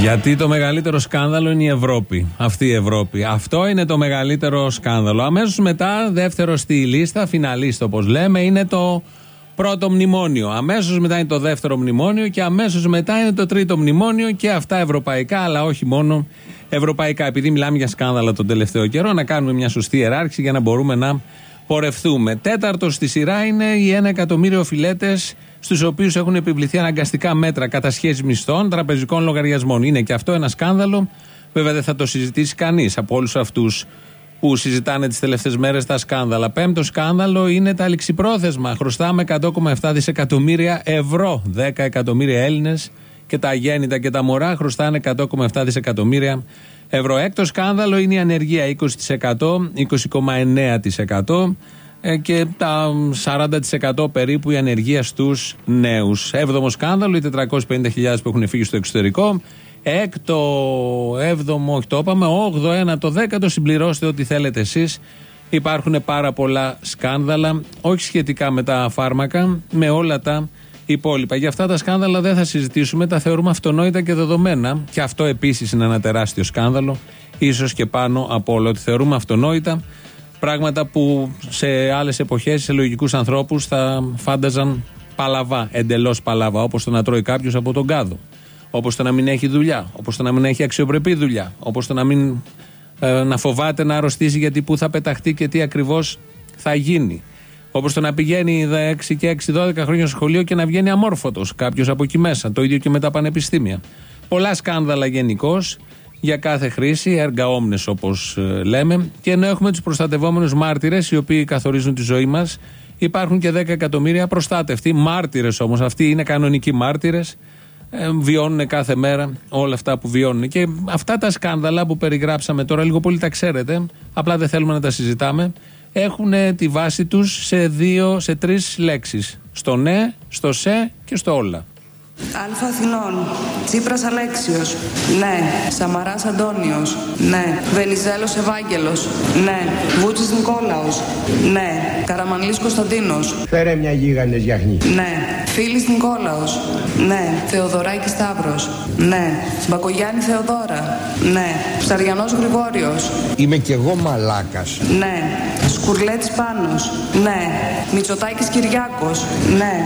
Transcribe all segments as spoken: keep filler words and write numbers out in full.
Γιατί το μεγαλύτερο σκάνδαλο είναι η Ευρώπη. Αυτή η Ευρώπη. Αυτό είναι το μεγαλύτερο σκάνδαλο. Αμέσως μετά, δεύτερο στη λίστα, φιναλίστο όπως λέμε, είναι το πρώτο μνημόνιο. Αμέσως μετά είναι το δεύτερο μνημόνιο και αμέσως μετά είναι το τρίτο μνημόνιο και αυτά ευρωπαϊκά, αλλά όχι μόνο ευρωπαϊκά. Επειδή μιλάμε για σκάνδαλα τον τελευταίο καιρό, να κάνουμε μια σωστή ιεράρχηση για να μπορούμε να πορευθούμε. Τέταρτος στη σειρά είναι οι ένα εκατομμύριο οφειλέτες, στους οποίους έχουν επιβληθεί αναγκαστικά μέτρα κατασχέσεις μισθών, τραπεζικών λογαριασμών. Είναι και αυτό ένα σκάνδαλο. Βέβαια δεν θα το συζητήσει κανείς από όλους αυτούς που συζητάνε τις τελευταίες μέρες τα σκάνδαλα. Πέμπτο σκάνδαλο είναι τα ληξιπρόθεσμα. Χρωστάμε εκατό κόμμα επτά δισεκατομμύρια ευρώ. δέκα εκατομμύρια Έλληνες και τα αγέννητα και τα μωρά χρωστάνε εκατό κόμμα επτά δισεκατομμύρια ευρώ. Έκτο σκάνδαλο είναι η ανεργία, είκοσι τοις εκατό, είκοσι κόμμα εννέα τοις εκατό και τα σαράντα τοις εκατό περίπου η ανεργία στους νέους. Έβδομο σκάνδαλο, οι τετρακόσιες πενήντα χιλιάδες που έχουν φύγει στο εξωτερικό. Έκτο, έβδομο, όχι το είπαμε, όγδοο, ένατο, δέκατο, συμπληρώστε ό,τι θέλετε εσείς. Υπάρχουν πάρα πολλά σκάνδαλα, όχι σχετικά με τα φάρμακα, με όλα τα υπόλοιπα. Για αυτά τα σκάνδαλα δεν θα συζητήσουμε, τα θεωρούμε αυτονόητα και δεδομένα. Και αυτό επίσης είναι ένα τεράστιο σκάνδαλο, ίσως και πάνω από όλο. Ότι θεωρούμε αυτονόητα πράγματα που σε άλλες εποχές, σε λογικούς ανθρώπους θα φάνταζαν παλαβά, εντελώς παλαβά, όπως το να τρώει κάποιος από τον κάδο. Όπως το να μην έχει δουλειά, όπως το να μην έχει αξιοπρεπή δουλειά, όπως το να μην ε, να φοβάται να αρρωστήσει γιατί πού θα πεταχτεί και τι ακριβώς θα γίνει. Όπως το να πηγαίνει έξι και έξι, δώδεκα χρόνια στο σχολείο και να βγαίνει αμόρφωτος κάποιος από εκεί μέσα. Το ίδιο και με τα πανεπιστήμια. Πολλά σκάνδαλα γενικώς για κάθε χρήση, έργα όμνες όπως ε, λέμε. Και ενώ έχουμε τους προστατευόμενους μάρτυρες, οι οποίοι καθορίζουν τη ζωή μας, υπάρχουν και δέκα εκατομμύρια προστάτευτοι. Μάρτυρες όμως, αυτοί είναι κανονικοί μάρτυρες. Ε, βιώνουν κάθε μέρα όλα αυτά που βιώνουν. Και αυτά τα σκάνδαλα που περιγράψαμε τώρα, λίγο πολύ τα ξέρετε, απλά δεν θέλουμε να τα συζητάμε, έχουν τη βάση τους σε δύο, σε τρεις λέξεις. Στο ναι, στο σε και στο όλα. Αλφα Αθηνών, Τσίπρας Αλέξιος, ναι. Σαμαράς Αντώνιος, ναι. Βενιζέλος Ευάγγελος, ναι. Βούτσης Νικόλαος, ναι. Καραμανλής Κωνσταντίνος, φέρε μια γίγαντες γιαχνή, ναι. Φίλης Νικόλαος, ναι. Θεοδωράκης Σταύρος, ναι. Μπακογιάννη Θεοδώρα, ναι. Ψαριανός Γρηγόριος, είμαι κι εγώ μαλάκας, ναι. Σκουρλέτης Πάνος, ναι. Μητσοτάκης Κυριάκος, ναι.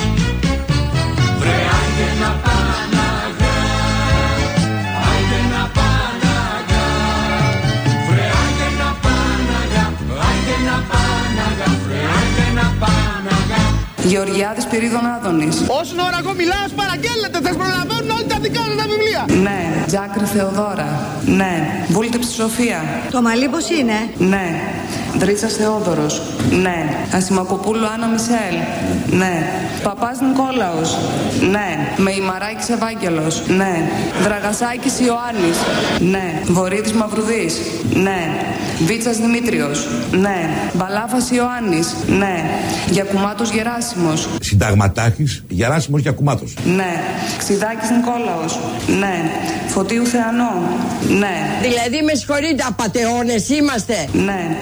Γεωργιάδης Πυρίδων Άδωνης. Όσον ώρα εγώ μιλάω, παραγγέλλετε, θα προλαβαίνουν όλοι τα δικά σας τα βιβλία. Ναι. Τζάκρη Θεοδώρα. Ναι. Βούλτεψη Σοφία. Το μαλλί πώς είναι? Ναι. Δρίτσας Θεόδωρος. Ναι. Ασημακοπούλου Άννα Μισελ. Ναι. Παπάς Νικόλαος. Ναι. Μεϊμαράκης Ευάγγελος. Ναι. Δραγασάκης Ιωάννης. Ναι. Βορύδης Μαυρουδής. Ναι. Βίτσας Δημήτριος. Ναι. Μπαλάφας Ιωάννης. Ναι. Γιακουμάτος Γεράσιμος. Συνταγματάρχης Γεράσιμος Γιακουμάτος. Ναι. Ξιδάκης Νικόλαος. Ναι. Φωτίου Θεανό. Ναι. Δηλαδή με συγχωρείτε, απατεώνες είμαστε. Ναι.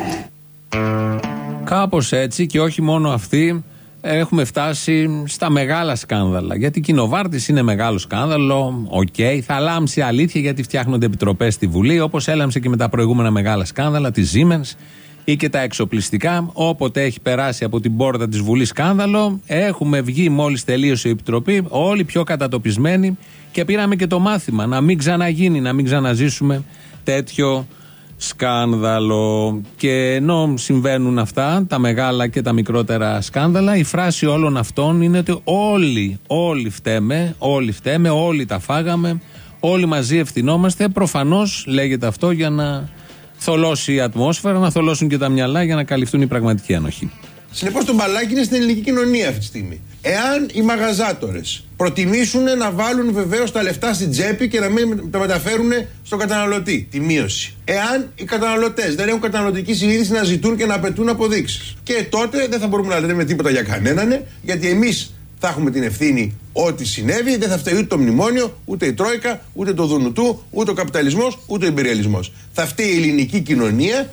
Κάπως έτσι, και όχι μόνο αυτοί, έχουμε φτάσει στα μεγάλα σκάνδαλα. Γιατί η κοινοβάρτης είναι μεγάλο σκάνδαλο, οκ, okay, θα λάμψει αλήθεια γιατί φτιάχνονται επιτροπές στη Βουλή, όπως έλαμψε και με τα προηγούμενα μεγάλα σκάνδαλα, τη Siemens ή και τα εξοπλιστικά. Όποτε έχει περάσει από την πόρτα της Βουλής σκάνδαλο, έχουμε βγει μόλις τελείωσε η επιτροπή, όλοι πιο κατατοπισμένοι, και πήραμε και το μάθημα να μην ξαναγίνει, να μην ξαναζήσουμε τέτοιο σκάνδαλο. Και ενώ συμβαίνουν αυτά, τα μεγάλα και τα μικρότερα σκάνδαλα, η φράση όλων αυτών είναι ότι όλοι, όλοι φταίμε, όλοι φταίμε, όλοι τα φάγαμε, όλοι μαζί ευθυνόμαστε. Προφανώς λέγεται αυτό για να θολώσει η ατμόσφαιρα, να θολώσουν και τα μυαλά για να καλυφθούν οι πραγματικοί ένοχοι. Συνεπώς το μπαλάκι είναι στην ελληνική κοινωνία αυτή τη στιγμή. Εάν οι μαγαζάτορες προτιμήσουν να βάλουν βεβαίως τα λεφτά στην τσέπη και να μην τα μεταφέρουν στον καταναλωτή, τη μείωση. Εάν οι καταναλωτές δεν έχουν καταναλωτική συνείδηση να ζητούν και να απαιτούν αποδείξεις. Και τότε δεν θα μπορούμε να λέμε τίποτα για κανέναν, γιατί εμείς θα έχουμε την ευθύνη ό,τι συνέβη, δεν θα φταίει ούτε το μνημόνιο, ούτε η Τρόικα, ούτε το Δουνουτού, ούτε ο καπιταλισμός, ούτε ο ιμπεριαλισμός. Θα φταίει η ελληνική κοινωνία.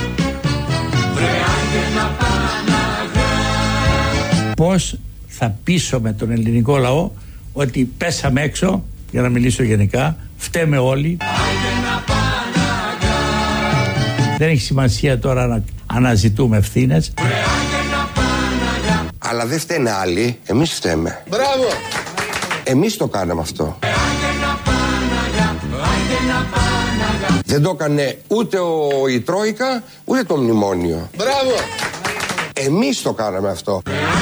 Πώς θα πείσω με τον ελληνικό λαό ότι πέσαμε έξω, για να μιλήσω γενικά, φταίμε όλοι. Δεν έχει σημασία τώρα να αναζητούμε ευθύνες. Αλλά δεν φταίνε άλλοι, εμείς φταίμε. Μπράβο! Εμείς το κάναμε αυτό. Δεν το έκανε ούτε ο, η Τρόικα, ούτε το μνημόνιο. Μπράβο! Εμείς το κάναμε αυτό.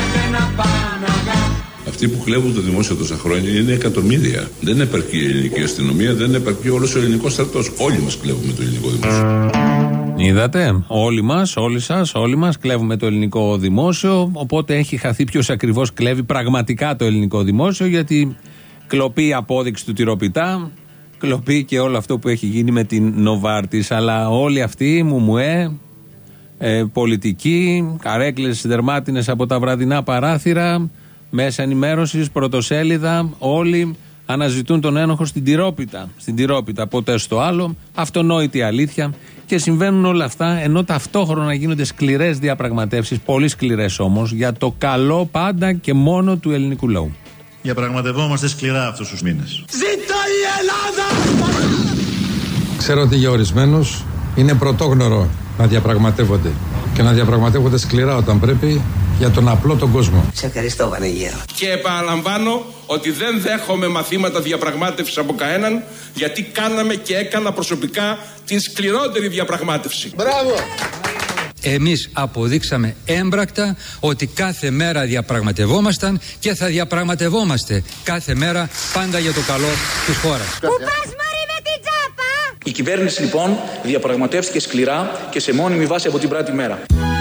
Αυτοί που κλέβουν το δημόσιο τόσα χρόνια είναι εκατομμύρια. Δεν επαρκεί η ελληνική αστυνομία, δεν επαρκεί όλος ο ελληνικός στρατός. Όλοι μας κλέβουμε το ελληνικό δημόσιο. Είδατε, όλοι μας, όλοι σας, όλοι μας κλέβουμε το ελληνικό δημόσιο. Οπότε έχει χαθεί ποιος ακριβώς κλέβει πραγματικά το ελληνικό δημόσιο, γιατί κλοπεί η απόδειξη του τυροπιτά, κλοπεί και όλο αυτό που έχει γίνει με την Νοβάρτις. Αλλά όλοι αυτοί, μουμουέ, ε, πολιτικοί, καρέκλες δερμάτινες από τα βραδινά παράθυρα, μέσα ενημέρωσης, πρωτοσέλιδα, όλοι αναζητούν τον ένοχο στην τυρόπιτα. Στην τυρόπιτα, ποτέ στο άλλο. Αυτονόητη αλήθεια. Και συμβαίνουν όλα αυτά ενώ ταυτόχρονα γίνονται σκληρές διαπραγματεύσεις, πολύ σκληρές όμως, για το καλό πάντα και μόνο του ελληνικού λαού. Διαπραγματευόμαστε σκληρά αυτούς τους μήνες. Ζήτω η Ελλάδα! Ξέρω ότι για ορισμένους είναι πρωτόγνωρο να διαπραγματεύονται και να διαπραγματεύονται σκληρά όταν πρέπει για τον απλό τον κόσμο. Σε ευχαριστώ, Βανεγέρο. Και επαναλαμβάνω ότι δεν δέχομαι μαθήματα διαπραγμάτευσης από κανέναν, γιατί κάναμε και έκανα προσωπικά την σκληρότερη διαπραγμάτευση. Μπράβο! Εμείς αποδείξαμε έμπρακτα ότι κάθε μέρα διαπραγματευόμασταν και θα διαπραγματευόμαστε κάθε μέρα πάντα για το καλό της χώρας. Πού πας, μωρή, με την τσάπα! Η κυβέρνηση λοιπόν διαπραγματεύτηκε σκληρά και σε μόνιμη βάση από την πρώτη μέρα.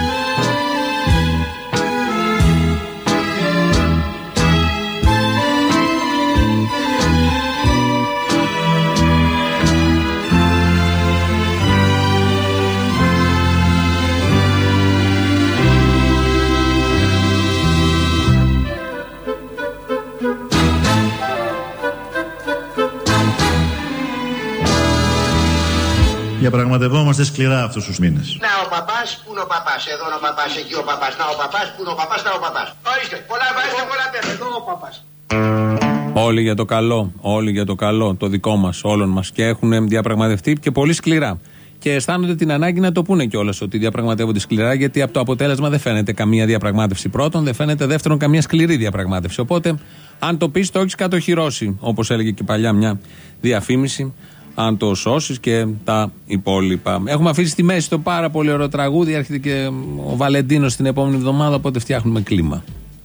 Διαπραγματευόμαστε σκληρά αυτούς τους μήνες. Να ο παπάς, πού είναι ο παπάς, εδώ είναι ο παπάς, εκεί ο παπάς, να ο παπάς, πού είναι ο παπάς, να ο παπάς. Ορίστε, πολλά βάζετε, πολλά παίρνετε, εδώ ο παπάς. Όλοι για το καλό, όλοι για το καλό, το δικό μας, όλων μας, και έχουν διαπραγματευτεί και πολύ σκληρά. Και αισθάνονται την ανάγκη να το πούνε κιόλας ότι διαπραγματεύονται σκληρά, γιατί από το αποτέλεσμα δεν φαίνεται καμία διαπραγμάτευση πρώτον, δεν φαίνεται δεύτερον καμία σκληρή διαπραγμάτευση. Οπότε, αν το πεις, το έχεις κατοχυρώσει, όπως έλεγε και παλιά μια διαφήμιση. Αν το σώσεις και τα υπόλοιπα. Έχουμε αφήσει στη μέση το πάρα πολύ ωραίο τραγούδι. Έρχεται και ο Βαλεντίνος την επόμενη εβδομάδα, οπότε φτιάχνουμε κλίμα.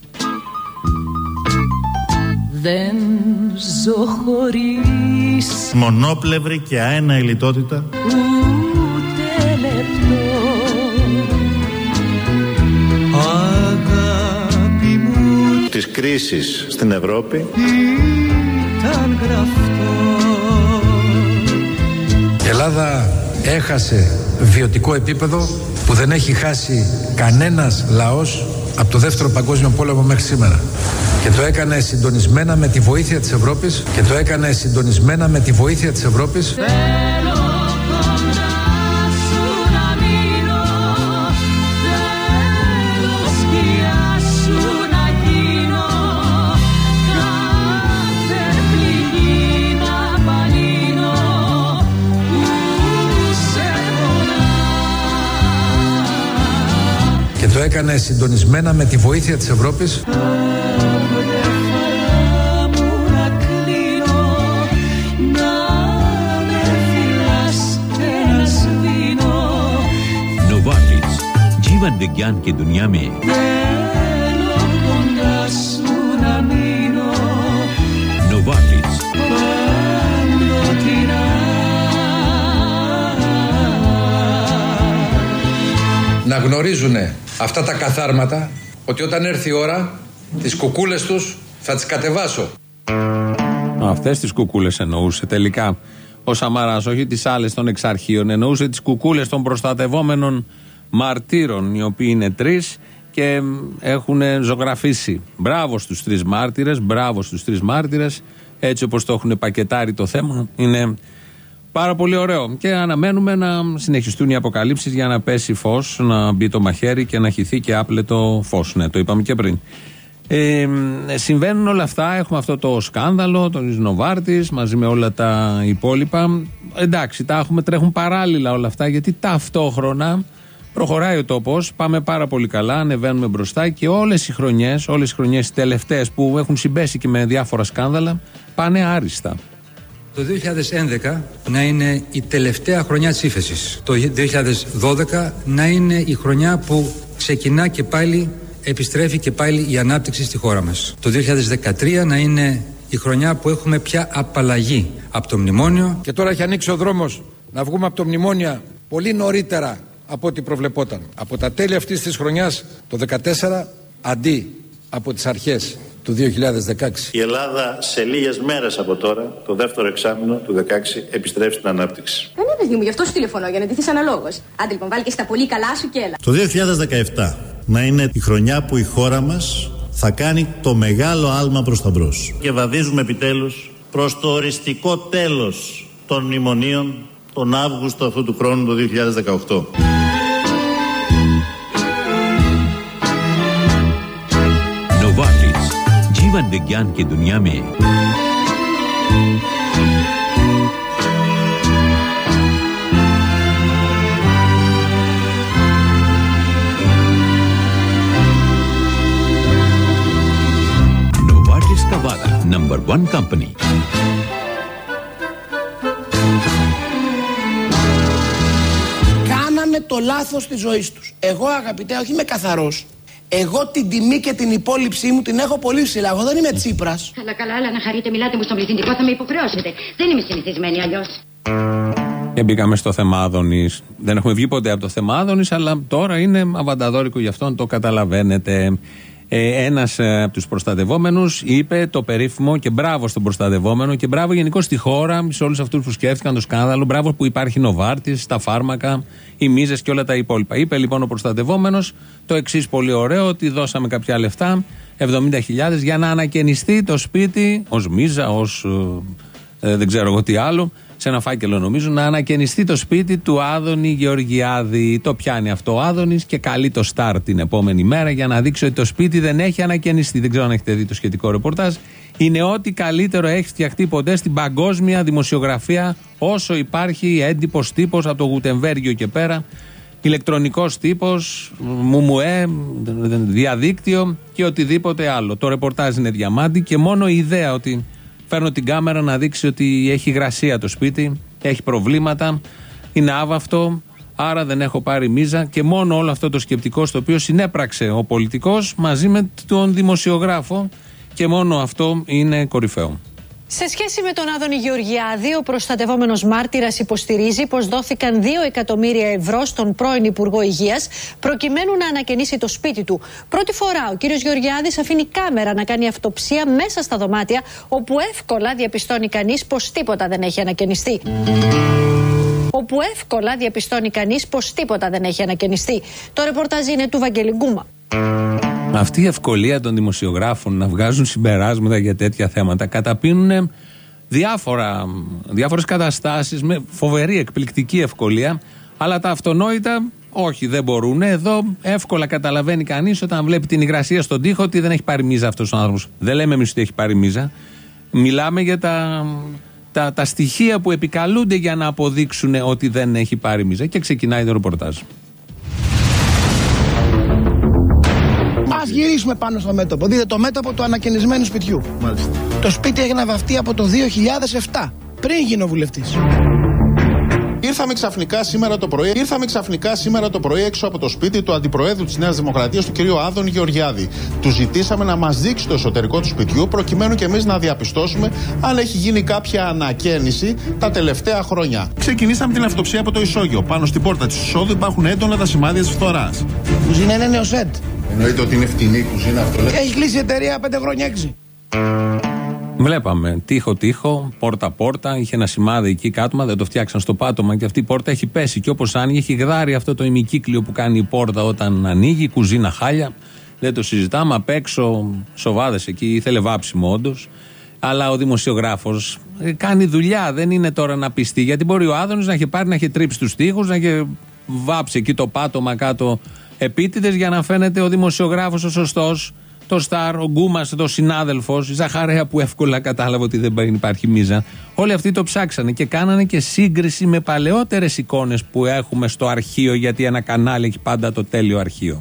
Δεν ζω χωρίς μονόπλευρη και αένα λιτότητα, ούτε λεπτό. Αγάπη μου της κρίσης στην Ευρώπη ήταν γραφτό. Η Ελλάδα έχασε βιωτικό επίπεδο που δεν έχει χάσει κανένας λαός από το δεύτερο παγκόσμιο πόλεμο μέχρι σήμερα. Και το έκανε συντονισμένα με τη βοήθεια της Ευρώπης και το έκανε συντονισμένα με τη βοήθεια της Ευρώπης. Και το έκανε συντονισμένα με τη βοήθεια της Ευρώπης. Novartis, जीवन विज्ञान की दुनिया में Novartis. Να γνωρίζουνε αυτά τα καθάρματα ότι όταν έρθει η ώρα τις κουκούλες τους θα τις κατεβάσω. Αυτές τις κουκούλες εννοούσε τελικά ο Σαμαράς, όχι τις άλλες των εξαρχείων. Εννοούσε τις κουκούλες των προστατευόμενων μαρτύρων, οι οποίοι είναι τρεις και έχουν ζωγραφίσει. Μπράβο στους τρεις μάρτυρες, μπράβο στους τρεις μάρτυρες, έτσι όπως το έχουν πακετάρει το θέμα. Είναι πάρα πολύ ωραίο και αναμένουμε να συνεχιστούν οι αποκαλύψεις για να πέσει φως, να μπει το μαχαίρι και να χυθεί και άπλετο φως. Ναι, το είπαμε και πριν. Ε, συμβαίνουν όλα αυτά, έχουμε αυτό το σκάνδαλο, τον Νοβάρτης μαζί με όλα τα υπόλοιπα. Εντάξει, τα έχουμε, τρέχουν παράλληλα όλα αυτά, γιατί ταυτόχρονα προχωράει ο τόπος, πάμε πάρα πολύ καλά, ανεβαίνουμε μπροστά και όλες οι χρονιές, όλες οι χρονιές τελευταίες που έχουν συμπέσει και με διάφορα σκάνδαλα, πάνε άριστα. Το δύο χιλιάδες έντεκα να είναι η τελευταία χρονιά της ύφεσης. Το δύο χιλιάδες δώδεκα να είναι η χρονιά που ξεκινά και πάλι, επιστρέφει και πάλι η ανάπτυξη στη χώρα μας. Το δύο χιλιάδες δεκατρία να είναι η χρονιά που έχουμε πια απαλλαγή από το μνημόνιο. Και τώρα έχει ανοίξει ο δρόμος να βγούμε από το μνημόνιο πολύ νωρίτερα από ό,τι προβλεπόταν. Από τα τέλη αυτής της χρονιάς, το δύο χιλιάδες δεκατέσσερα, αντί από τις αρχές του δύο χιλιάδες δεκαέξι. Η Ελλάδα σε λίγες μέρες από τώρα, το δεύτερο εξάμηνο του δύο χιλιάδες δεκαέξι, επιστρέφει στην ανάπτυξη. Ναι, παιδί μου, γι' αυτό σου τηλεφωνώ, για να ντυθείς αναλόγως. Άντε λοιπόν, βάλει και στα πολύ καλά σου και έλα. Το δύο χιλιάδες δεκαεπτά να είναι η χρονιά που η χώρα μας θα κάνει το μεγάλο άλμα προς τα μπρος. Και βαδίζουμε επιτέλους προς το οριστικό τέλος των μνημονίων τον Αύγουστο αυτού του χρόνου, το δύο χιλιάδες δεκαοκτώ. Novartis, जीवन विज्ञान की दुनिया में Novartis का वादा नंबर वन कंपनी। Κάνανε το λάθος της ζωής τους. Εγώ, αγαπητέ, όχι είμαι καθαρός. Εγώ την τιμή και την υπόλοιψή μου την έχω πολύ ψηλά. Εγώ δεν είμαι Τσίπρας. Καλά, καλά, αλλά να χαρείτε, μιλάτε μου στον πληθυντικό, θα με υποχρεώσετε. Δεν είμαι συνηθισμένη αλλιώς. Και μπήκαμε στο θέμα Άδωνης. Δεν έχουμε βγει ποτέ από το θέμα Άδωνης, αλλά τώρα είναι αβανταδόρικο γι' αυτόν, το καταλαβαίνετε. Ε, ένας ε, από τους προστατευόμενους είπε το περίφημο και μπράβο στον προστατευόμενο και μπράβο γενικώς στη χώρα, σε όλους αυτούς που σκέφτηκαν το σκάνδαλο. Μπράβο που υπάρχει Νοβάρτης, τα φάρμακα, οι μίζες και όλα τα υπόλοιπα. Είπε λοιπόν ο προστατευόμενος το εξής πολύ ωραίο, ότι δώσαμε κάποια λεφτά, εβδομήντα χιλιάδες, για να ανακαινιστεί το σπίτι ως μίζα, ως ε, ε, δεν ξέρω εγώ τι άλλο, σε ένα φάκελο νομίζω, να ανακαινιστεί το σπίτι του Άδωνη Γεωργιάδη. Το πιάνει αυτό ο Άδωνης και καλεί το Σταρ την επόμενη μέρα για να δείξει ότι το σπίτι δεν έχει ανακαινιστεί. Δεν ξέρω αν έχετε δει το σχετικό ρεπορτάζ. Είναι ό,τι καλύτερο έχει φτιαχτεί ποτέ στην παγκόσμια δημοσιογραφία, όσο υπάρχει έντυπος τύπος από το Γουτεμβέργιο και πέρα, ηλεκτρονικός τύπος, μουμουέ, διαδίκτυο και οτιδήποτε άλλο. Το ρεπορτάζ είναι διαμάντι και μόνο η ιδέα ότι φέρνω την κάμερα να δείξει ότι έχει υγρασία το σπίτι, έχει προβλήματα, είναι άβαυτο, άρα δεν έχω πάρει μίζα, και μόνο όλο αυτό το σκεπτικό στο οποίο συνέπραξε ο πολιτικός μαζί με τον δημοσιογράφο, και μόνο αυτό είναι κορυφαίο. Σε σχέση με τον Άδωνη Γεωργιάδη, ο προστατευόμενος μάρτυρας υποστηρίζει πως δόθηκαν δύο εκατομμύρια ευρώ στον πρώην Υπουργό Υγείας προκειμένου να ανακαινήσει το σπίτι του. Πρώτη φορά ο κύριος Γεωργιάδης αφήνει κάμερα να κάνει αυτοψία μέσα στα δωμάτια, όπου εύκολα διαπιστώνει κανείς πως τίποτα δεν έχει ανακαινιστεί. Όπου εύκολα διαπιστώνει κανείς πως τίποτα δεν έχει ανακαινιστεί. Το ρεπορτάζ είναι του Βαγγέλη Γκούμα. Αυτή η ευκολία των δημοσιογράφων να βγάζουν συμπεράσματα για τέτοια θέματα καταπίνουν διάφορα, διάφορες καταστάσεις με φοβερή εκπληκτική ευκολία, αλλά τα αυτονόητα όχι, δεν μπορούν. Εδώ εύκολα καταλαβαίνει κανείς όταν βλέπει την υγρασία στον τοίχο ότι δεν έχει πάρει μίζα αυτός ο άνθρωπος. Δεν λέμε εμείς ότι έχει πάρει μίζα. Μιλάμε για τα, τα, τα στοιχεία που επικαλούνται για να αποδείξουν ότι δεν έχει πάρει μίζα. Και ξεκινάει το ρεπορτάζ. Ας γυρίσουμε πάνω στο μέτωπο. Δείτε το μέτωπο του ανακαινισμένου σπιτιού. Μάλιστα. Το σπίτι έγινε βαφτεί από το δύο χιλιάδες επτά, πριν γίνω βουλευτής. Ήρθαμε ξαφνικά σήμερα το πρωί, ήρθαμε ξαφνικά σήμερα το πρωί έξω από το σπίτι του Αντιπροέδρου της Νέας Δημοκρατίας, του κ. Άδωνη Γεωργιάδη. Του ζητήσαμε να μας δείξει το εσωτερικό του σπιτιού, προκειμένου και εμείς να διαπιστώσουμε αν έχει γίνει κάποια ανακαίνιση τα τελευταία χρόνια. Ξεκινήσαμε την αυτοψία από το ισόγειο. Πάνω στην πόρτα της εισόδου υπάρχουν έντονα τα σημάδια της φθοράς. Η κουζίνα είναι νεοσέτ. Εννοείται ότι είναι φτηνή η κουζίνα αυτό, λέτε. Έχει κλείσει η εταιρεία πέντε χρόνια, έξι. Βλέπαμε τείχο-τείχο, πόρτα-πόρτα. Είχε ένα σημάδι εκεί κάτω, μα δεν το φτιάξαν στο πάτωμα και αυτή η πόρτα έχει πέσει. Και όπως άνοιγε, έχει γδάρει αυτό το ημικύκλιο που κάνει η πόρτα όταν ανοίγει. Η κουζίνα χάλια. Δεν το συζητάμε. Απ' έξω σοβάδες εκεί. Ήθελε βάψιμο όντως. Αλλά ο δημοσιογράφος κάνει δουλειά. Δεν είναι τώρα να πιστεί. Γιατί μπορεί ο Άδωνης να είχε πάρει, να είχε τρίψει τους τοίχους, να είχε βάψει εκεί το πάτωμα κάτω επίτηδες για να φαίνεται ο δημοσιογράφος ο σωστός. το Σταρ, ο Γκούμας, το συνάδελφος, η Ζαχαρέα που εύκολα κατάλαβε ότι δεν υπάρχει μίζα. Όλοι αυτοί το ψάξανε και κάνανε και σύγκριση με παλαιότερες εικόνες που έχουμε στο αρχείο, γιατί ένα κανάλι έχει πάντα το τέλειο αρχείο.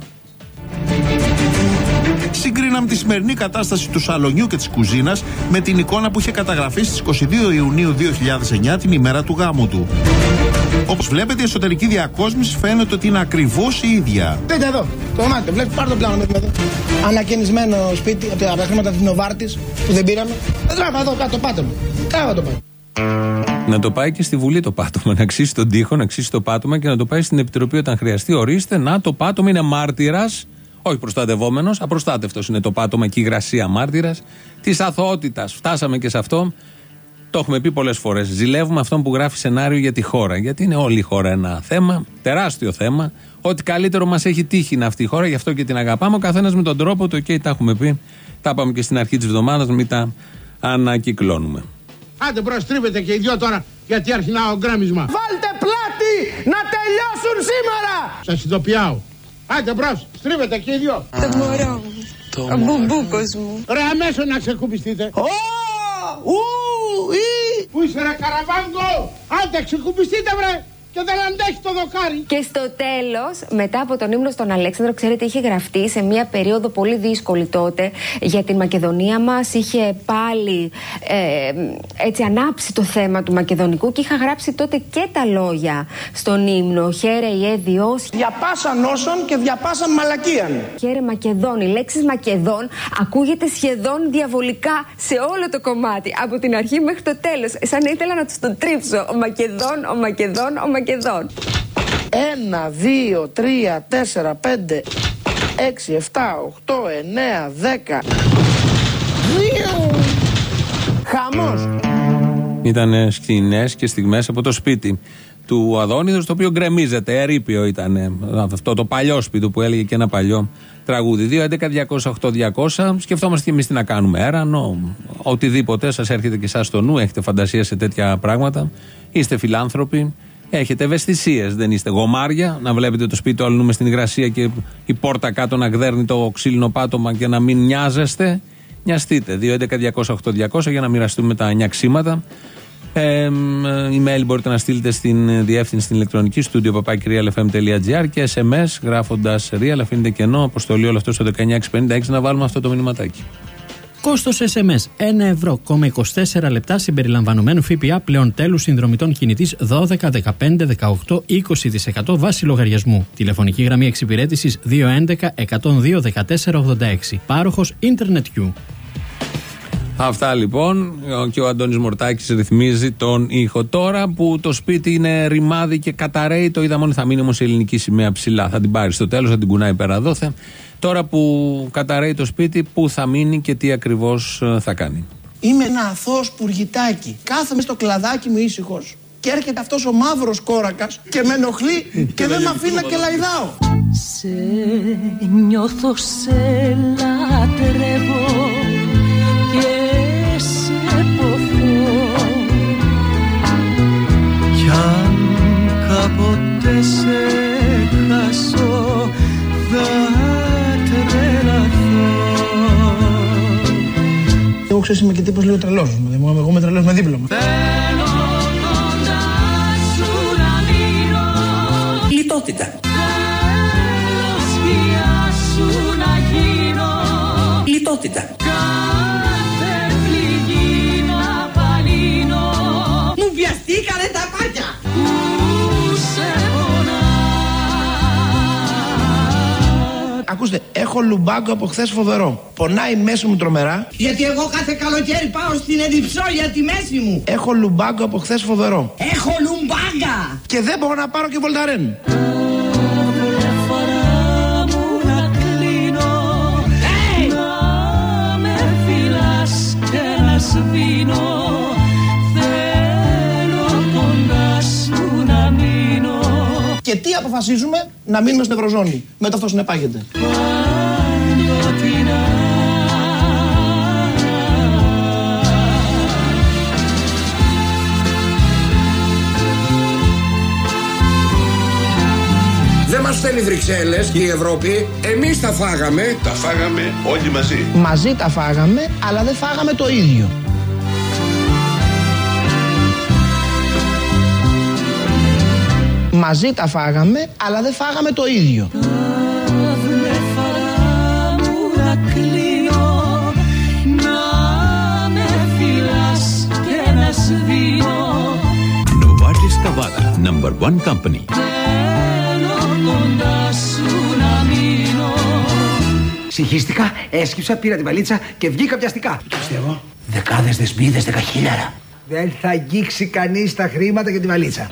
Συγκρίναμε τη σημερινή κατάσταση του σαλονιού και της κουζίνας με την εικόνα που είχε καταγραφεί στις είκοσι δύο Ιουνίου δύο χιλιάδες εννιά, την ημέρα του γάμου του. Όπως βλέπετε, η εσωτερική διακόσμηση φαίνεται ότι είναι ακριβώς η ίδια. Δείτε εδώ, το δωμάτιο, βλέπετε, πάρτε το πλάνο με εδώ. Ανακαινισμένο σπίτι από τα χρήματα της Νοβάρτης που δεν πήραμε. Τράβα εδώ κάτω, πάτωμα. Τράβα το πάτωμα. Να το πάει και στη Βουλή το πάτωμα, να αξίσει τον τοίχο, να αξίσει το πάτωμα και να το πάει στην Επιτροπή όταν χρειαστεί. Ορίστε, να το πάτωμα είναι μάρτυρας. Όχι προστατευόμενος, απροστάτευτος είναι το πάτωμα και η υγρασία μάρτυρας της αθωότητας. Φτάσαμε και σε αυτό. Το έχουμε πει πολλές φορές. Ζηλεύουμε αυτόν που γράφει σενάριο για τη χώρα. Γιατί είναι όλη η χώρα ένα θέμα, τεράστιο θέμα. Ό,τι καλύτερο μας έχει τύχει είναι αυτή η χώρα, γι' αυτό και την αγαπάμε. Ο καθένας με τον τρόπο του, και τα έχουμε πει. Τα είπαμε και στην αρχή της εβδομάδας, μην τα ανακυκλώνουμε. Άντε μπρος, τρίβετε και οι δυο τώρα, γιατί αρχινά ο γκράμισμα. Βάλτε πλάτη να τελειώσουν σήμερα! Σας ειδοποιάω. Άντε μπρος, στρίβετε και οι δυο. Το μωρό μου, ο μπουμπούκος μου. Ρε αμέσως να ξεκουμπιστείτε. Ω, ου, ή. Πού είσαι ρε καραβάγκο. Άντε ξεκουμπιστείτε βρε. Και δεν αντέχει το δοκάρι. Και στο τέλος, μετά από τον ύμνο στον Αλέξανδρο, ξέρετε, είχε γραφτεί σε μια περίοδο πολύ δύσκολη τότε για την Μακεδονία μας. Είχε πάλι ε, έτσι ανάψει το θέμα του μακεδονικού και είχα γράψει τότε και τα λόγια στον ύμνο. Χαίρε ιε Διός. Διαπάσαν όσων και διαπάσαν μαλακίαν. Χαίρε Μακεδόν. Η λέξη Μακεδόν ακούγεται σχεδόν διαβολικά σε όλο το κομμάτι. Από την αρχή μέχρι το τέλος. Σαν ήθελα να τους το τρίψω. Ο Μακεδόν, ο Μακεδόν, ο Μακεδόν. Ένα, δύο, τρία, τέσσερα, πέντε, έξι, εφτά, οχτώ, εννέα, δέκα. Χαμός. Ήταν σκηνές και στιγμές από το σπίτι του Αδόνιδος, το οποίο γκρεμίζεται, ερείπιο ήταν αυτό το παλιό σπίτι που έλεγε και ένα παλιό τραγούδι. δύο έντεκα διακόσια οκτώ διακόσια. Σκεφτόμαστε και εμείς τι να κάνουμε έρανο, οτιδήποτε σας έρχεται και εσάς στο νου, έχετε φαντασία σε τέτοια πράγματα, είστε φιλάνθρωποι. Έχετε ευαισθησίες, δεν είστε γομάρια. Να βλέπετε το σπίτι του αλλού στην υγρασία και η πόρτα κάτω να γδέρνει το ξύλινο πάτωμα και να μην νοιάζεστε. Νοιαστείτε. δύο έντεκα διακόσια οκτώ διακόσια για να μοιραστούμε τα νιαξίματα. Ε, email μπορείτε να στείλετε στην διεύθυνση στην ηλεκτρονική στούντιο παπάκι real f m τελεία g r και ες εμ ες γράφοντας real, αφήνετε κενό, αποστολή όλο αυτό στο δεκαεννιά εξακόσια πενήντα έξι να βάλουμε αυτό το μηνυματάκι. Κόστος ες εμ ες ένα ευρώ, είκοσι τέσσερα λεπτά συμπεριλαμβανομένου ΦΠΑ, πλέον τέλους συνδρομητών κινητής δώδεκα, δεκαπέντε, δεκαοκτώ, είκοσι τοις εκατό βάση λογαριασμού. Τηλεφωνική γραμμή εξυπηρέτησης δύο έντεκα εκατόν δύο δεκατέσσερα ογδόντα έξι. Πάροχος Internet U. Αυτά λοιπόν, και ο Αντώνης Μορτάκης ρυθμίζει τον ήχο. Τώρα που το σπίτι είναι ρημάδι και καταραίει, το είδα μόνο, θα μείνει όμως η ελληνική σημαία ψηλά. Θα την πάρει στο τέλος, θα την κουνάει πέρα δόθε. Τώρα που καταραίει το σπίτι, πού θα μείνει και τι ακριβώς θα κάνει. Είμαι ένα αθώος πουργητάκι. Κάθομαι στο κλαδάκι μου ήσυχος. Και έρχεται αυτός ο μαύρος κόρακας και με ενοχλεί και δεν με αφήνει να κελαϊδάω. Σε νιώθω, σε λατρεύω και σε ποθώ. Κι αν κάποτε σε χάσω θα τρελαθώ. Εγώ ξέρεις, είμαι και τύπος λίγο τρελός. Εγώ είμαι τρελός με δίπλωμα. Θέλω κοντά σου να μείνω. Λιτότητα. Θέλω σκιά σου να γίνω. Λιτότητα. Κάθε πληγή να παλύνω. Μου βιαστήκανε τα πάτια. Που σε πονά. Ακούστε, έχω λουμπάγκο από χθες φοβερό. Πονάει μέση μου τρομερά. Γιατί εγώ κάθε καλοκαίρι πάω στην Εδιψό για τη μέση μου. Έχω λουμπάγκο από χθες φοβερό. Έχω λουμπάγκα. Και δεν μπορώ να πάρω και βολταρέν. Κάθε φορά μου να κλείνω. Hey! Να με φυλάς και να σβήνω. Θέλω κοντά σου να μείνω. Και τι αποφασίζουμε? Να μείνουμε στην Ευρωζώνη. Μετά αυτό συνεπάγεται. Δεν μας στέλνει Βρυξέλλες και η Ευρώπη. Εμείς τα φάγαμε. Τα φάγαμε όλοι μαζί. Μαζί τα φάγαμε, αλλά δεν φάγαμε το ίδιο. Μαζί τα φάγαμε, αλλά δεν φάγαμε το ίδιο. Novartis Cavada, number one company. Συγχύστηκα, έσκυψα, πήρα τη βαλίτσα και βγήκα πιαστικά. Το πιστεύω. Δεκάδες δεσμίδες, δεκαχίλιαρα. Δεν θα αγγίξει κανείς τα χρήματα για τη βαλίτσα.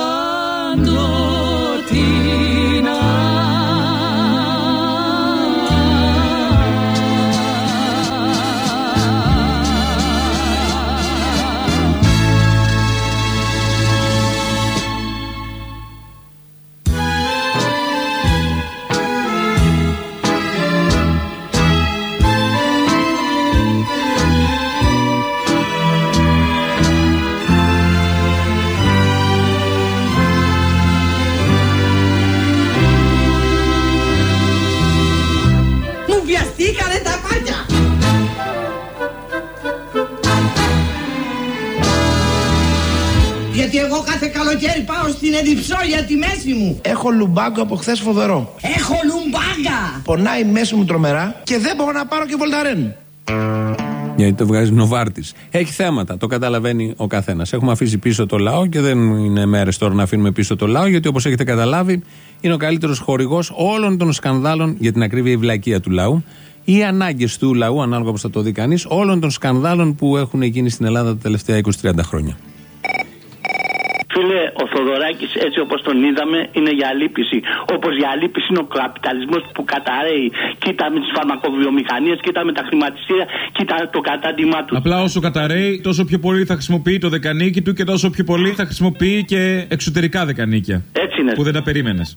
Γιατί εγώ κάθε καλοκαίρι πάω στην Εδιψό για τη μέση μου. Έχω λουμπάγκο από χθες φοβερό. Έχω λουμπάγκα. Πονάει η μέση μου τρομερά και δεν μπορώ να πάρω και βολταρέν. Γιατί το βγάζει Νοβάρτης. Έχει θέματα, το καταλαβαίνει ο καθένας. Έχουμε αφήσει πίσω το λαό και δεν είναι μέρες τώρα να αφήνουμε πίσω το λαό, γιατί όπως έχετε καταλάβει είναι ο καλύτερος χορηγός όλων των σκανδάλων, για την ακρίβεια η βλακεία του λαού, ή ανάγκες του λαού, ανάλογα όπως θα το δει κανείς, όλων των σκανδάλων που έχουν γίνει στην Ελλάδα τα τελευταία είκοσι με τριάντα χρόνια. Φίλε, ο Θοδωράκης έτσι όπως τον είδαμε είναι για αλήπηση. Όπως για αλήπηση είναι ο καπιταλισμός που καταραίει. Κοίτα με τις φαρμακοβιομηχανίες, κοίτα με τα χρηματιστήρια, κοίτα το κατάντημά του. Απλά όσο καταραίει, τόσο πιο πολύ θα χρησιμοποιεί το δεκανίκι του και τόσο πιο πολύ θα χρησιμοποιεί και εξωτερικά δεκανίκια. Έτσι είναι. Που δεν τα περίμενες.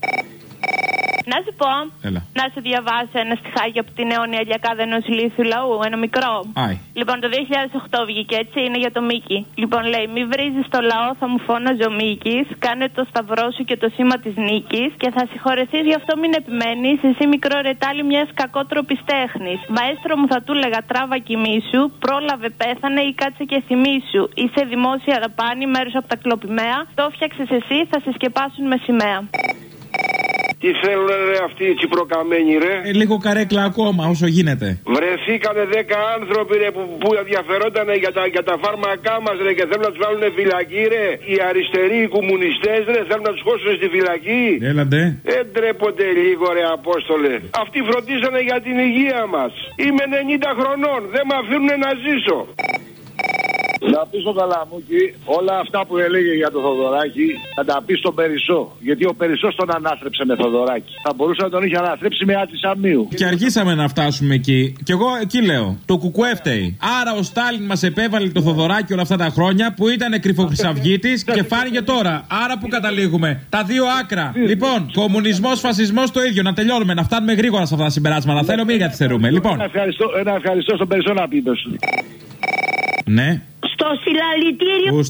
Να σου πω, Έλα. να σου διαβάσω ένα στιχάκι από την αιώνια Λιακάδα ενός ηλίθιου λαού, ένα μικρό. Άι. Λοιπόν, το δύο χιλιάδες οκτώ βγήκε, έτσι, είναι για το Μίκη. Λοιπόν, λέει: μη βρίζεις το λαό, θα μου φώναζε ο Μίκης. Κάνε το σταυρό σου και το σήμα της νίκης. Και θα συγχωρεθείς, γι' αυτό μην επιμένεις. Εσύ μικρό ρετάλι μιας κακότροπης τέχνης. Μαέστρο μου θα του λέγα τράβα κοιμήσου. Πρόλαβε, πέθανε ή κάτσε και θυμήσου. Είσαι δημόσια δαπάνη, μέρος από τα κλοπημαία. Το φτιάξες εσύ, θα σε σκεπάσουν με σημαία. Τι θέλουν ρε αυτοί οι τσιπροκαμένοι ρε. Ε, λίγο καρέκλα ακόμα όσο γίνεται. Βρεθήκανε δέκα άνθρωποι ρε που, που ενδιαφερόταν για τα, για τα φάρμακά μας ρε και θέλουν να τους βάλουν φυλακή ρε. Οι αριστεροί, οι κομμουνιστές ρε θέλουν να τους χώσουν στη φυλακή. Έλαντε. Δεν τρέπονται λίγο ρε Απόστολε. Αυτοί φροντίσανε για την υγεία μας. Είμαι ενενήντα χρονών, δεν με αφήνουν να ζήσω. Να πει στον Καλαμούκη όλα αυτά που έλεγε για τον Θοδωράκη να τα πει στον Περισσό. Γιατί ο Περισσός τον ανάθρεψε με Θοδωράκη. Θα μπορούσε να τον είχε αναθρέψει με Ατισαμίου. Και αργήσαμε να φτάσουμε εκεί. Και εγώ εκεί λέω. Το κουκουέ φταίει. Άρα ο Στάλιν μας επέβαλε το Θοδωράκη όλα αυτά τα χρόνια που ήταν κρυφοχρυσαυγίτης και φάνηκε τώρα. Άρα που καταλήγουμε. Τα δύο άκρα. Λοιπόν, κομμουνισμός, φασισμός το ίδιο. Να τελειώνουμε, να φτάνουμε γρήγορα σε αυτά τα συμπεράσματα. Θέλω μην καθυστερούμε. Λοιπόν. Ένα ευχαριστώ, ένα ευχαριστώ στον Περισσό να πει. Ναι. Στο συλλαλητήριο.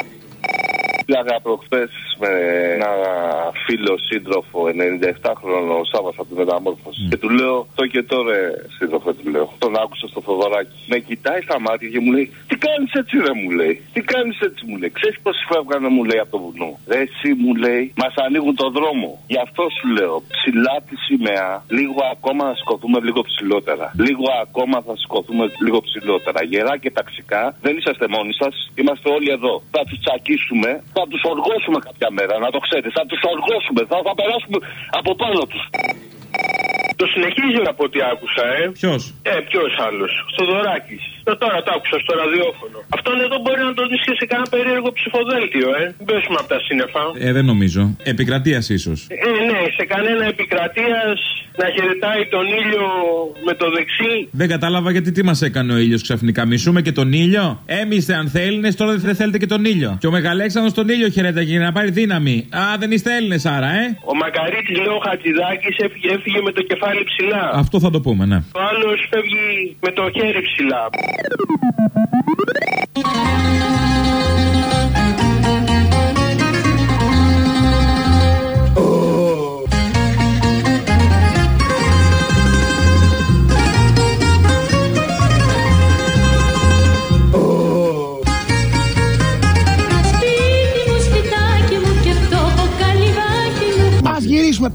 Πήγα προχθές με ένα φίλο σύντροφο ενενηνταεπτάχρονο Σάββας από τη Μεταμόρφωση. Mm. Και του λέω το και τώρα σύντροφο του λέω. Τον άκουσα στο Θοδωράκι. Με κοιτάει στα μάτια και μου λέει τι κάνεις έτσι ρε μου λέει. Τι κάνεις έτσι μου λέει. Ξέρεις πόσοι φεύγανε μου λέει από το βουνό. Ρε εσύ μου λέει μας ανοίγουν το δρόμο. Γι' αυτό σου λέω ψηλά τη σημαία. Λίγο ακόμα θα σηκωθούμε λίγο ψηλότερα. Λίγο ακόμα θα σηκωθούμε λίγο ψηλότερα. Γερά και ταξικά δεν είσαστε μόνοι σας. Είμαστε όλοι εδώ. Θα τους τσακίσουμε. Θα τους οργώσουμε κάποια μέρα, να το ξέρετε. Θα τους οργώσουμε, θα, θα περάσουμε από πάνω τους. Το συνεχίζει από ό,τι άκουσα, ε. Ποιος? Ε, ποιος άλλος. Θοδωράκης. Το τώρα το άκουσα στο ραδιόφωνο. Αυτόν εδώ μπορεί να το δεις και σε κανένα περίεργο ψηφοδέλτιο, ε. Πέσουμε από τα σύννεφα. Ε, δεν νομίζω. Επικρατείας ίσως. Ε, ναι, σε κανένα επικρατείας να χαιρετάει τον ήλιο με το δεξί. Δεν κατάλαβα γιατί τι μας έκανε ο ήλιος ξαφνικά. Μισούμε και τον ήλιο. Εμείς είστε αν Έλληνες, τώρα δεν θέλετε και τον ήλιο. Και ο Μεγαλέξανδρος τον ήλιο χαιρέταγε για να πάρει δύναμη. Α, δεν είστε Έλληνες άρα, ε. Ο Μακαρίτης, λέει ο Χατζηδάκης, έφυγε, έφυγε με το κεφάλι ψηλά. Αυτό θα το πούμε, ναι. Ο άλλος φεύγει με το χέρι ψηλά.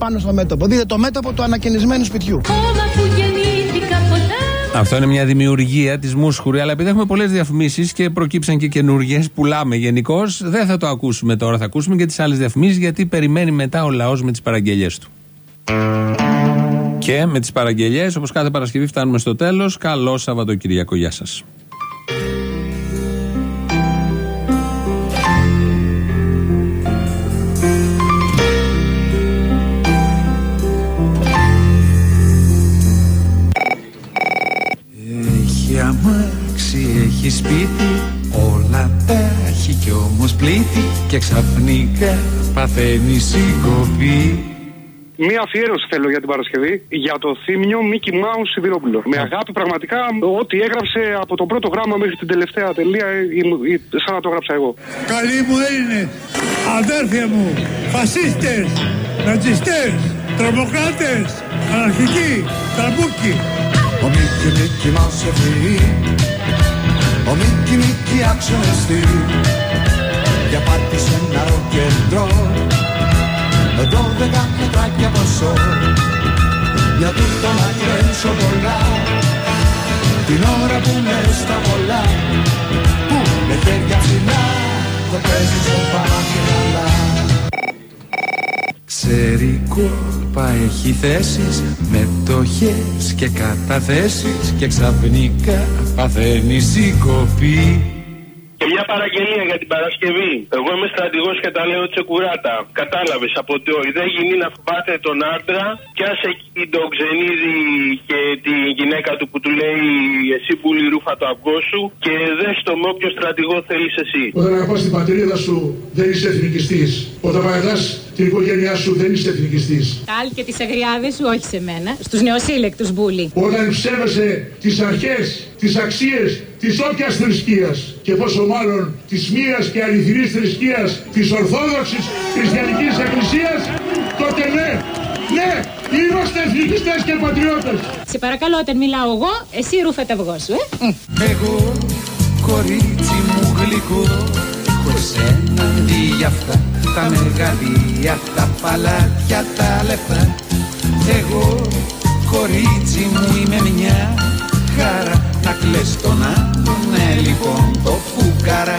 πάνω στο μέτωπο. Δείτε το μέτωπο του ανακαινισμένου σπιτιού. Αυτό είναι μια δημιουργία της Μούσχουρη, αλλά επειδή έχουμε πολλές διαφημίσεις και προκύψαν και καινούργιες, πουλάμε γενικώς, δεν θα το ακούσουμε τώρα. Θα ακούσουμε και τις άλλες διαφημίσεις, γιατί περιμένει μετά ο λαός με τις παραγγελίες του. Και με τις παραγγελίες, όπως κάθε Παρασκευή, φτάνουμε στο τέλος. Καλό Σαββατοκύριακο, γεια σας. Έχει αμάξι, έχει σπίτι, όλα τα έχει κι όμως πλήθη και ξαφνικά παθαίνει συγκοπή. Μία αφιέρωση θέλω για την Παρασκευή για το θύμιο Μίκι Μάους Σιδηρόπουλο. Με αγάπη, πραγματικά, ό,τι έγραψε από το πρώτο γράμμα μέχρι την τελευταία τελεία, σαν να το έγραψα εγώ. Καλοί μου Έλληνες, αδέρφια μου, φασίστες, νατζιστές, τρομοκράτες, αναρχικοί, τραμπούκοι. Ο Μίκι Μίκι Μάους ευφυή, ο Μίκι Μίκι αξιονεστή, για πάτη σε ένα ροκεντρό, δώδεκα μετράκια ποσό, γιατί το να κρέμψω πολλά, την ώρα που με στα πολλά, που με χέρια ψηλά, το παίζει στο παραμιλά. Ξέρει κόλπα, έχει θέσεις, μετοχές και καταθέσεις και ξαφνικά παθαίνει συγκοπή. Και μια παραγγελία για την Παρασκευή. Εγώ είμαι στρατηγός και τα λέω τσεκουράτα. Κατάλαβες από το δεν γίνει να φοβάται τον άντρα. Πιάσε εκεί τον Ξενίδη και τη γυναίκα του που του λέει εσύ πουλί ρούφα το αυγό σου και δες το με όποιο στρατηγό θέλεις εσύ. Όταν αγαπάς την πατρίδα σου δεν είσαι εθνικιστής. Όταν αγαπάς την οικογένειά σου δεν είσαι εθνικιστής. Κάλ και τις αγριάδες σου, όχι σε μένα. Στους νεοσύλλεκτους μπούλι. Όταν ψεύεσαι τις αρχές, τις αξίες της όποιας θρησκείας και πόσο μάλλον της μοίρας και αληθινής θρησκείας της Ορθόδοξης Χριστιανικής Εκκλησίας, τότε ναι, ναι, είμαστε εθνικιστές και πατριώτες. Σε παρακαλώ, όταν μιλάω εγώ, εσύ ρούφε τα αυγό σου, ε. Εγώ, κορίτσι μου γλυκό, έχω εσένα αντί για αυτά τα μεγαλεία, τα παλάτια, τα λεφτά. Εγώ, κορίτσι μου, είμαι μια χαρά, να κλαις τον άλλον, ναι λοιπόν το φουκαρά.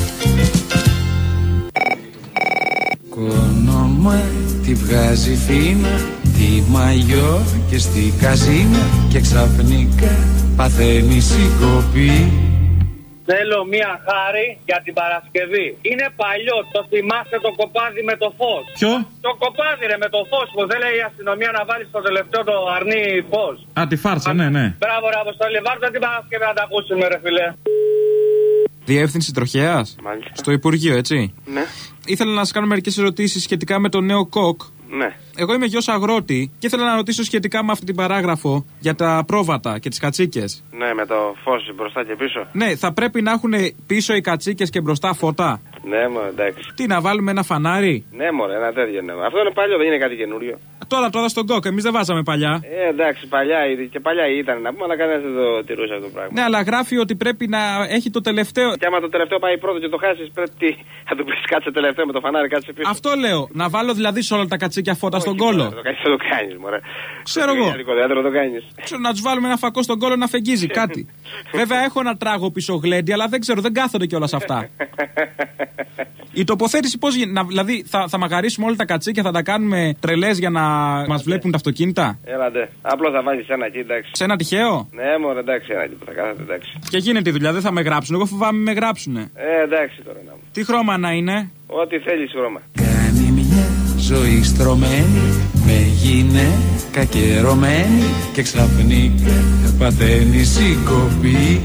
Κόνομα τη βγάζει φίνα, τη μαγιό και στη καζίνα και ξαφνικά παθαίνει συγκοπή. Θέλω μία χάρη για την Παρασκευή. Είναι παλιό, το θυμάστε το κοπάδι με το φως. Ποιο? Το κοπάδι ρε με το φως που δεν λέει η αστυνομία να βάλει στο τελευταίο το αρνί φως. Α, τη φάρσα, Α, ναι, ναι. Μπράβο ρε Αποστόλη, βάλτε την Παρασκευή να τα ακούσουμε ρε φίλε. Διεύθυνση Τροχέας. Στο Υπουργείο, έτσι. Ναι. Ήθελα να σας κάνω μερικές ερωτήσεις σχετικά με το νέο κοκ. Ναι. Εγώ είμαι γιος αγρότη και ήθελα να ρωτήσω σχετικά με αυτή την παράγραφο για τα πρόβατα και τις κατσίκες. Ναι, με το φως μπροστά και πίσω. Ναι, θα πρέπει να έχουν πίσω οι κατσίκες και μπροστά φώτα. Ναι, μωρέ, εντάξει. Τι, να βάλουμε ένα φανάρι? Ναι, μωρέ, ένα τέτοιο. Ναι. Αυτό είναι παλιό, δεν είναι κάτι καινούριο. Τώρα, τώρα στον κοκ, εμείς δεν βάζαμε παλιά. Ε, εντάξει, παλιά και παλιά ήταν να πούμε, αλλά κανένας δεν το τηρούσε αυτό το πράγμα. Ναι, αλλά γράφει ότι πρέπει να έχει το τελευταίο. Και άμα το τελευταίο πάει πρώτο και το χάσει, πρέπει να του πει κάτσε τελευταίο με το φανάρι, κάτσε πίσω. Αυτό λέω. Να βάλω δηλαδή σε όλα τα κατσίκια φώτα όχι, στον κόλο. Δεν το κάνει, το κάνει, μωρέ. Ξέρω εγώ. Το κάνεις. Ξέρω να του βάλουμε ένα φακό στον κόλο να φεγγίζει κάτι. Βέβαια έχω ένα τράγο πίσω γλέντι, αλλά δεν ξέρω, δεν κάθονται κιόλα αυτά. Η τοποθέτηση πώς γίνεται, δηλαδή θα, θα μαγαρίσουμε όλα τα κατσίκια, θα τα κάνουμε τρελές για να μας βλέπουν τα αυτοκίνητα. Έλατε, απλώς θα βάλεις ένα εκεί, εντάξει. Σε ένα τυχαίο? Ναι, μωρέ, εντάξει, ένα εκεί που θα κάθεται, εντάξει. Και γίνεται η δουλειά, δεν θα με γράψουν, εγώ φοβάμαι με γράψουνε. Ε, εντάξει τώρα να μου. Τι χρώμα να είναι? Ό,τι θέλεις χρώμα. Κάνει μια ζωή στρωμένη, με γυναίκα καιρωμένη και ξαφνικά παθαίνει συγκοπή.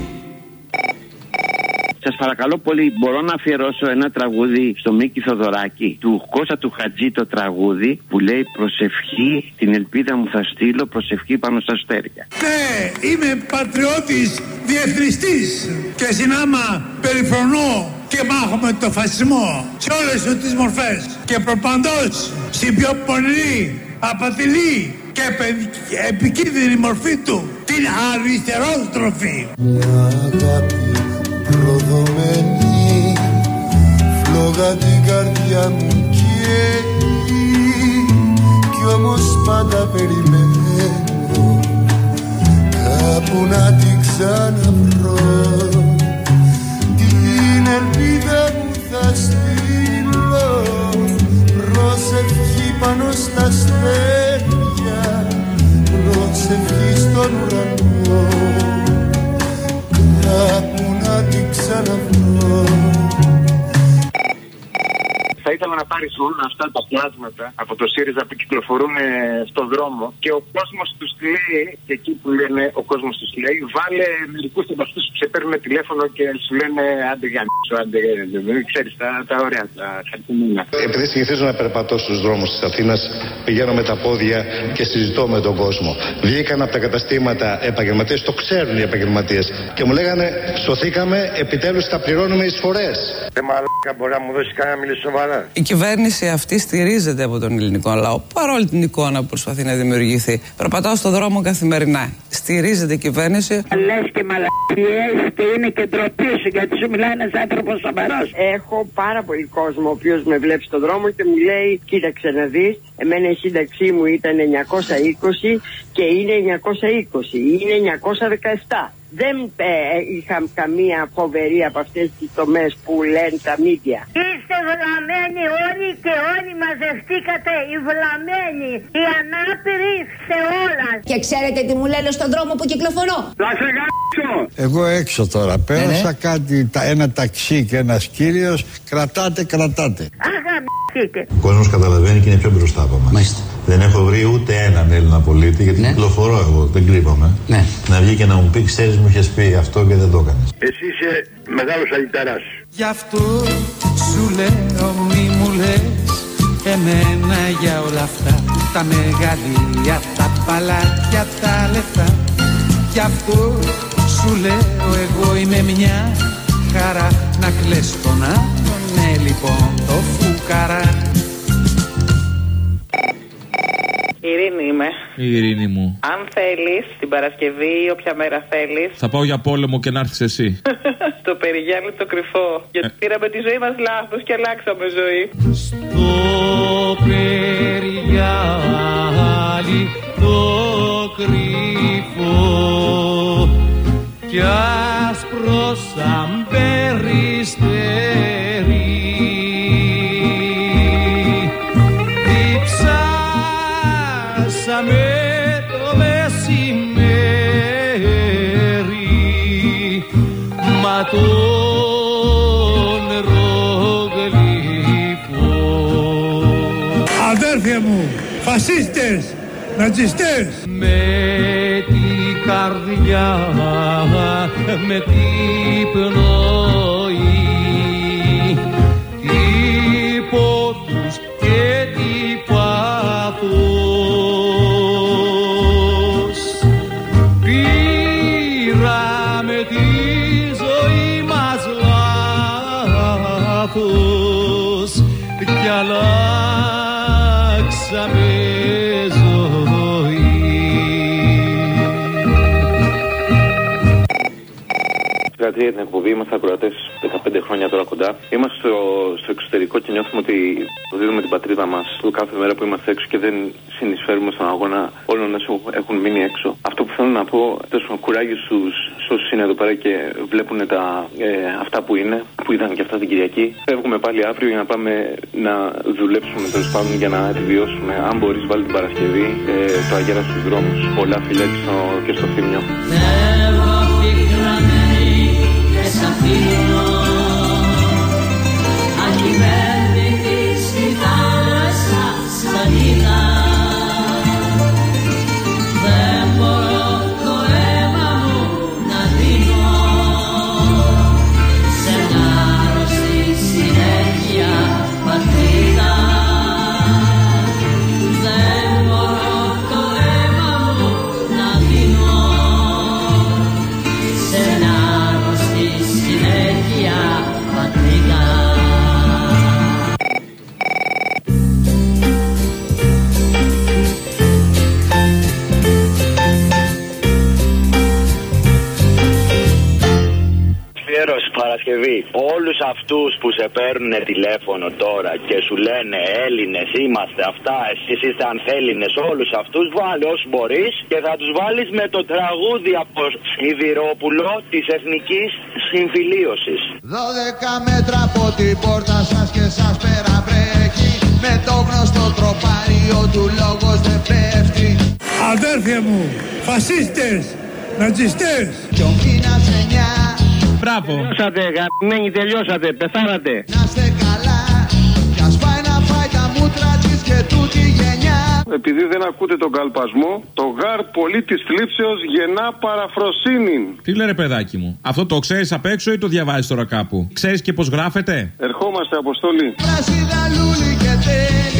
Σας παρακαλώ πολύ, μπορώ να αφιερώσω ένα τραγούδι στο Μίκη Θοδωράκη, του Κώστα του Χατζή, το τραγούδι που λέει προσευχή, την ελπίδα μου θα στείλω, προσευχή πάνω στα αστέρια. Ναι, είμαι πατριώτης, διεθνιστής και συνάμα περιφρονώ και μάχομαι το φασισμό σε όλες τις μορφές και προπαντός στην πιο πονηρή, απατηλή και επικίνδυνη μορφή του, την αριστερόστροφη. Προδομένη, φλόγα την καρδιά μου καίει κι όμως πάντα περιμένω κάπου να την ξαναβρω. Την ελπίδα μου θα στείλω προσευχή πάνω στα αστέρια, προσευχή στον ουρανό, κάπου να την ξαναβρω. Θα ήθελα να πάρεις όλα αυτά τα πλάσματα από το ΣΥΡΙΖΑ που κυκλοφορούν στον δρόμο και ο κόσμος τους λέει, και εκεί που λένε ο κόσμος τους λέει, βάλε μερικούς από αυτούς που σε παίρνουν τηλέφωνο και σου λένε άντε για μ***ο, άντε ξέρεις τα, τα ωραία, τα χαρτιμένα. Επειδή συνηθίζω να περπατώ στους δρόμους της Αθήνας, πηγαίνω με τα πόδια και συζητώ με τον κόσμο. Βγήκαν από τα καταστήματα επαγγελματίες, το ξέρουν οι επαγγελματίες, και μου λέγανε σωθήκαμε, επιτέλους θα πληρώνουμε εισφορές. Ε, μαλάκα, μπορεί να μου δώσει κανένα μιλή σοβαρά. Η κυβέρνηση αυτή στηρίζεται από τον ελληνικό λαό, παρόλη την εικόνα που προσπαθεί να δημιουργηθεί. Περπατάω στον δρόμο καθημερινά. Στηρίζεται η κυβέρνηση. Λες και μαλακίες και είναι και ντροπή σου, γιατί σου μιλάει ένας άνθρωπος σοβαρός. Έχω πάρα πολύ κόσμο ο οποίος με βλέπει στον δρόμο και μου λέει, κοίταξε να δεις, εμένα η σύνταξή μου ήταν εννιακόσια είκοσι και είναι εννιακόσια είκοσι, είναι εννιακόσια δεκαεπτά. Δεν ε, είχα καμία φοβερή από αυτές τις τομές που λένε τα μίδια. Είστε βλαμμένοι όλοι και όλοι μαζευτήκατε οι βλαμμένοι, οι ανάπηροι σε όλα. Και ξέρετε τι μου λένε στον δρόμο που κυκλοφορώ? Θα σε γάμψω. Εγώ έξω τώρα πέρασα, ναι, κάτι, τα, ένα ταξί και ένας κύριος, κρατάτε, κρατάτε. Αγαμ***τε. Ο κόσμος καταλαβαίνει και είναι πιο μπροστά από εμάς. Μάλιστα. Δεν έχω βρει ούτε έναν Έλληνα πολίτη, γιατί ναι, κυκλοφορώ εγώ, δεν κρύβομαι. Ναι. Να βγει και να μου πει, ξέρεις, μου είχες πει αυτό και δεν το έκανες. Εσύ είσαι μεγάλος αλυταράς. Γι' αυτό σου λέω μη μου λες εμένα για όλα αυτά, τα μεγαλεία, τα παλάτια, τα λεφτά. Γι' αυτό σου λέω εγώ είμαι μια χαρά, να κλαις τον άλλον, ναι λοιπόν το φουκαρά. Ειρήνη είμαι. Η Ειρήνη μου. Αν θέλεις, την Παρασκευή ή όποια μέρα θέλεις. Θα πάω για πόλεμο και να έρθεις εσύ. Το Περιγιάννη το κρυφό. Γιατί ε. πήραμε τη ζωή μας λάθος και αλλάξαμε ζωή. Στο Περιγιάννη το κρυφό κι άσπρο σαν περιστέρι διψάσαμε το μεσημέρι, μα το νερό γλυφό. Αδέρφια μου, φασίστες, νατσιστές. Με την καρδιά, με την πνοή, τι πόθους και τι πάθος, πήραμε τη ζωή μας λάθος κι αλλάξαμε ζωή. Δηλαδή για την εκπομπή είμαστε ακροατές δεκαπέντε χρόνια τώρα κοντά. Είμαστε στο, στο εξωτερικό και νιώθουμε ότι δίνουμε την πατρίδα μας κάθε μέρα που είμαστε έξω και δεν συνεισφέρουμε στον αγώνα όλων όσων έχουν μείνει έξω. Αυτό που θέλω να πω, τόσο κουράγιο στους όσους είναι εδώ πέρα και βλέπουν τα, ε, αυτά που είναι, που είδαν και αυτά την Κυριακή. Φεύγουμε πάλι αύριο για να πάμε να δουλέψουμε τέλος πάντων για να επιβιώσουμε. Αν μπορείς, βάλει την Παρασκευή ε, το αγέρα στους δρόμους. Πολλά φιλιά και στο, και στο Θύμιο. Σ' αφήνω ακυβέρνητη στη θάλασσα σαν είδα. Δεν μπορώ το αίμα μου να δίνω σε μια άρρωστη συνέχεια πατρίδα. Δεν μπορώ το αίμα μου να δίνω Παρασκευή, όλους αυτούς που σε παίρνουν τηλέφωνο τώρα και σου λένε Έλληνες είμαστε αυτά, εσείς είστε ανθέλληνες, όλους αυτούς βάλει όσους μπορείς και θα τους βάλεις με το τραγούδι από Σιδηρόπουλο της Εθνικής Συμφιλίωσης. Δώδεκα μέτρα από την πόρτα σας και σας περαβρέχει, με το γνωστό τροπάριο του λόγος δεν πέφτει. Αδέρφια μου, φασίστες, νατσιστές. Κι ο μήνας εννιά. Μπράβο. Τελειώσατε, γαμμένοι, τελειώσατε, πεθάνατε. Να είστε καλά, κι ας πάει να φάει τα μούτρα της και τούτη γενιά. Επειδή δεν ακούτε τον καλπασμό, το γάρ πολύ της θλίψεως γεννά παραφροσύνη. Τι λέει ρε παιδάκι μου, αυτό το ξέρεις απ' έξω ή το διαβάζεις τώρα κάπου? Ξέρεις και πως γράφεται? Ερχόμαστε, Αποστολή. Πράσινα λούλη και τέλει,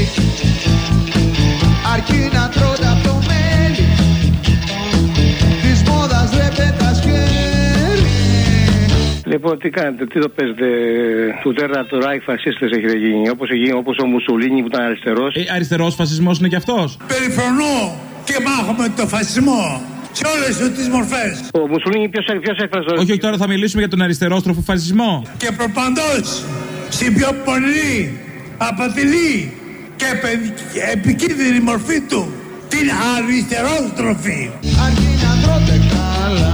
αρκεί να τρώτε από το μέλι, της μόδας ρε πέτας χέρι. Λοιπόν, τι κάνετε, τι το παίζετε, του τέταρτου Ράιχ φασίστες έχετε γίνει, όπως, όπως ο Μουσολίνι που ήταν αριστερός. Ε, αριστερός φασισμός είναι κι αυτός. Περιφρονώ και μάχομαι το φασισμό σε όλες του τις μορφές. Ο Μουσολίνι ποιος, ποιος έφρασε? Όχι, όχι, τώρα θα μιλήσουμε για τον αριστερόστροφο φασισμό. Και προπαντός στην πιο πονηρή, απατηλή και επικίνδυνη μορφή του, την αριστερόστροφη. Αρκεί να τρώτε καλά,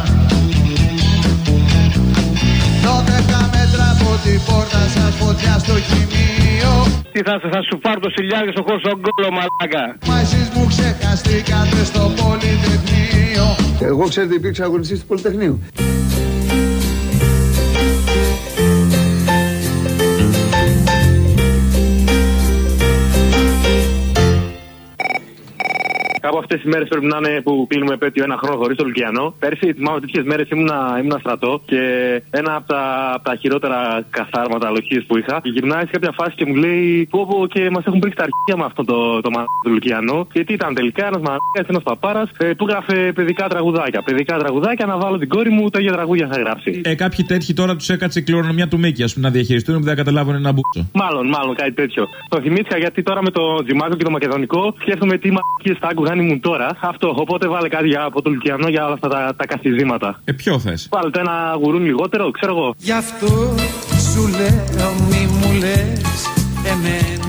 δώδεκα μέτρα από την πόρτα σας, φωτιά στο χημείο. Τι θα, θα σου πάρω το σιλιάρι στο χώρο στον κόλλο, μαλάκα. Μα εσείς μου ξεχαστήκατε στο Πολυτεχνείο. Εγώ ξέρετε υπήρξα αγωνιστής του Πολυτεχνείου. Κάπου αυτές τις μέρες πρέπει να είναι που κλείνουμε επέτειο ένα χρόνο χωρίς το Λουκιανό. Πέρσι, θυμάμαι τέτοιες μέρες ήμουνα, ήμουνα στρατό και ένα από τα, από τα χειρότερα καθάρματα λοχίες που είχα. Και γυρνάει σε κάποια φάση και μου λέει: Πω πω και μας έχουν πρίξει τα αρχεία με αυτό το, το μ*** του Λουκιανό. Και τι ήταν τελικά, ένας μ***ας, ένας παπάρας ε, που γράφε παιδικά τραγουδάκια. Παιδικά τραγουδάκια να βάλω την κόρη μου, τα ίδια τραγούδια θα γράψει. Ε, κάποιοι τέτοιοι τώρα τους έκατσε η κληρονομιά του Μίκη, ας πούμε, να διαχειριστούν που δεν καταλάβουν ένα μπούτσο. Μάλλον, μάλλον κάτι τέτοιο. Το θυμήθηκα γιατί τώρα με το Τζιμάκο και το Μακεδονικό σκέφτομαι τι μ***ες θα άκουγαν ήμουν τώρα. Αυτό, οπότε βάλε κάτι για, από το Λουκιανό για όλα αυτά τα, τα καθιζήματα. Ε, ποιο θες? Βάλτε ένα γουρούνι λιγότερο, ξέρω εγώ. Γι' αυτό σου λέω μη μου λες εμένα.